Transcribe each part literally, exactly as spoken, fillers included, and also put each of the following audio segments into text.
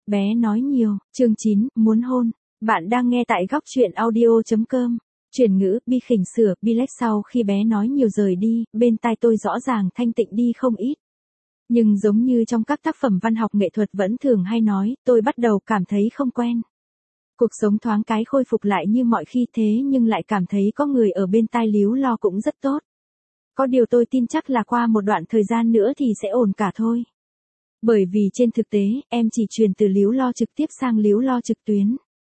Bé nói nhiều, chương chín, muốn hôn. Bạn đang nghe tại góc truyện audio.com. Chuyển ngữ, bi khỉnh sửa, bi lách sau khi bé nói nhiều rời đi, bên tai tôi rõ ràng thanh tịnh đi không ít. Nhưng giống như trong các tác phẩm văn học nghệ thuật vẫn thường hay nói, tôi bắt đầu cảm thấy không quen. Cuộc sống thoáng cái khôi phục lại như mọi khi thế nhưng lại cảm thấy có người ở bên tai líu lo cũng rất tốt. Có điều tôi tin chắc là qua một đoạn thời gian nữa thì sẽ ổn cả thôi. Bởi vì trên thực tế, em chỉ truyền từ líu lo trực tiếp sang líu lo trực tuyến.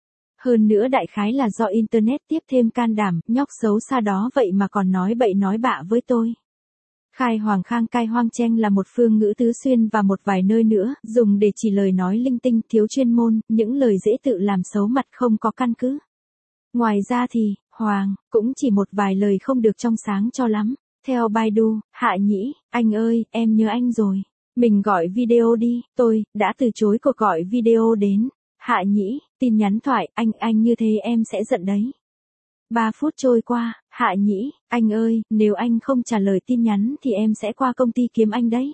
Hơn nữa đại khái là do Internet tiếp thêm can đảm, nhóc xấu xa đó vậy mà còn nói bậy nói bạ với tôi. Khai hoàng khang cai hoang cheng là một phương ngữ tứ xuyên và một vài nơi nữa, dùng để chỉ lời nói linh tinh thiếu chuyên môn, những lời dễ tự làm xấu mặt không có căn cứ. Ngoài ra thì, hoàng, cũng chỉ một vài lời không được trong sáng cho lắm. Theo Baidu, Hạ Nhĩ, anh ơi, em nhớ anh rồi. Mình gọi video đi, tôi, đã từ chối cuộc gọi video đến. Hạ Nhĩ, tin nhắn thoại, anh, anh như thế em sẽ giận đấy. Ba phút trôi qua, Hạ Nhĩ, anh ơi, nếu anh không trả lời tin nhắn thì em sẽ qua công ty kiếm anh đấy.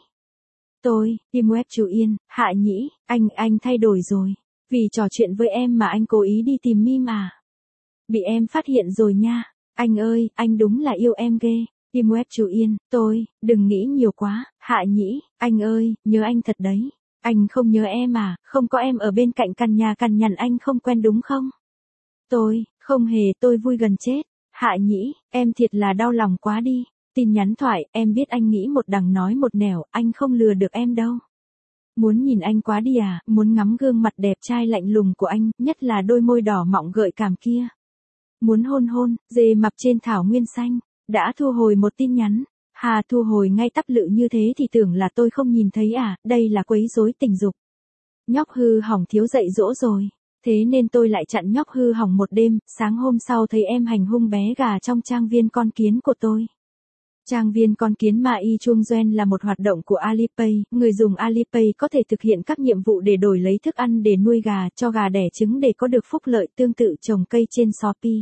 Tôi, Tim Web Chú Yên, Hạ Nhĩ, anh, anh thay đổi rồi. Vì trò chuyện với em mà anh cố ý đi tìm meme à? Bị em phát hiện rồi nha. Anh ơi, anh đúng là yêu em ghê. Tim Web Chú Yên, tôi, đừng nghĩ nhiều quá. Hạ Nhĩ, anh ơi, nhớ anh thật đấy. Anh không nhớ em à, không có em ở bên cạnh căn nhà cằn nhằn anh không quen đúng không? Tôi, không hề, tôi vui gần chết. Hạ Nhĩ, em thiệt là đau lòng quá đi. Tin nhắn thoại, em biết anh nghĩ một đằng nói một nẻo, anh không lừa được em đâu. Muốn nhìn anh quá đi à, muốn ngắm gương mặt đẹp trai lạnh lùng của anh, nhất là đôi môi đỏ mọng gợi cảm kia. Muốn hôn hôn, dê mập trên thảo nguyên xanh. Đã thu hồi một tin nhắn. Hà thu hồi ngay tắp lự như thế thì tưởng là tôi không nhìn thấy à, đây là quấy rối tình dục. Nhóc hư hỏng thiếu dạy dỗ rồi. Thế nên tôi lại chặn nhóc hư hỏng một đêm, sáng hôm sau thấy em hành hung bé gà trong trang viên con kiến của tôi. Trang viên con kiến Ma Y Chuông Doen là một hoạt động của Alipay, người dùng Alipay có thể thực hiện các nhiệm vụ để đổi lấy thức ăn để nuôi gà, cho gà đẻ trứng để có được phúc lợi tương tự trồng cây trên Shopee.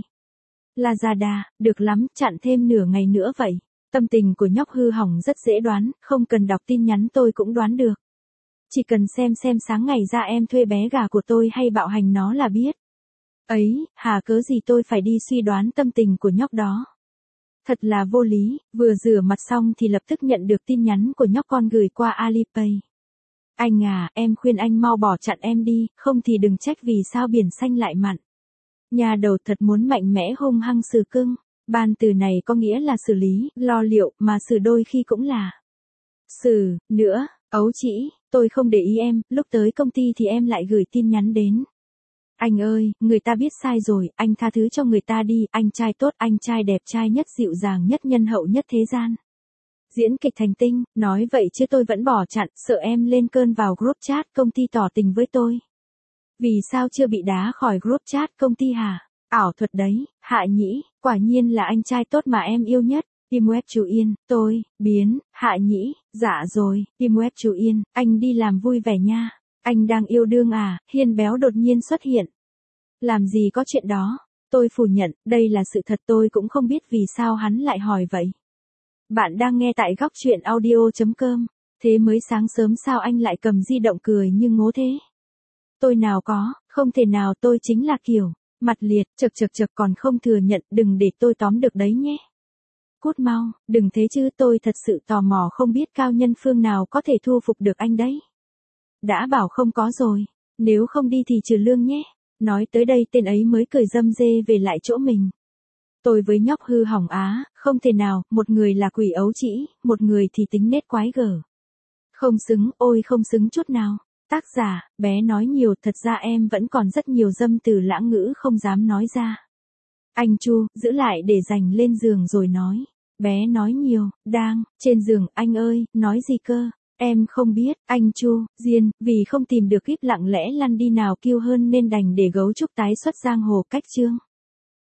Lazada, được lắm, chặn thêm nửa ngày nữa vậy. Tâm tình của nhóc hư hỏng rất dễ đoán, không cần đọc tin nhắn tôi cũng đoán được. Chỉ cần xem xem sáng ngày ra em thuê bé gà của tôi hay bạo hành nó là biết. Ấy, hà cớ gì tôi phải đi suy đoán tâm tình của nhóc đó. Thật là vô lý, vừa rửa mặt xong thì lập tức nhận được tin nhắn của nhóc con gửi qua Alipay. Anh à, em khuyên anh mau bỏ chặn em đi, không thì đừng trách vì sao biển xanh lại mặn. Nhà đầu thật muốn mạnh mẽ hung hăng xử cưng. Ban từ này có nghĩa là xử lý, lo liệu, mà xử đôi khi cũng là xử, nữa, ấu chỉ, tôi không để ý em, lúc tới công ty thì em lại gửi tin nhắn đến. Anh ơi, người ta biết sai rồi, anh tha thứ cho người ta đi, anh trai tốt, anh trai đẹp trai nhất, dịu dàng nhất, nhân hậu nhất thế gian. Diễn kịch thành tinh, nói vậy chứ tôi vẫn bỏ chặn, sợ em lên cơn vào group chat công ty tỏ tình với tôi. Vì sao chưa bị đá khỏi group chat công ty hả? Ảo thuật đấy, Hạ Nhĩ, quả nhiên là anh trai tốt mà em yêu nhất. Tim Web Chú Yên, tôi, biến, Hạ Nhĩ, dạ rồi, Tim Web Chú Yên, anh đi làm vui vẻ nha. Anh đang yêu đương à, Hiên béo đột nhiên xuất hiện. Làm gì có chuyện đó, tôi phủ nhận, đây là sự thật tôi cũng không biết vì sao hắn lại hỏi vậy. Bạn đang nghe tại góc truyện audio.com, thế mới sáng sớm sao anh lại cầm di động cười như ngố thế? Tôi nào có, không thể nào tôi chính là kiểu, mặt liệt, chật chật chật còn không thừa nhận, đừng để tôi tóm được đấy nhé. Cút mau, đừng thế chứ tôi thật sự tò mò không biết cao nhân phương nào có thể thu phục được anh đấy. Đã bảo không có rồi, nếu không đi thì trừ lương nhé. Nói tới đây tên ấy mới cười râm rê về lại chỗ mình. Tôi với nhóc hư hỏng á, không thể nào, một người là quỷ ấu trĩ, một người thì tính nết quái gở. Không xứng, ôi không xứng chút nào. Tác giả, bé nói nhiều, thật ra em vẫn còn rất nhiều dâm từ lãng ngữ không dám nói ra. Anh Chu, giữ lại để dành lên giường rồi nói. Bé nói nhiều, đang, trên giường, anh ơi, nói gì cơ? Em không biết, anh Chu, Diên, vì không tìm được kíp lặng lẽ lăn đi nào kêu hơn nên đành để gấu trúc tái xuất giang hồ cách chương.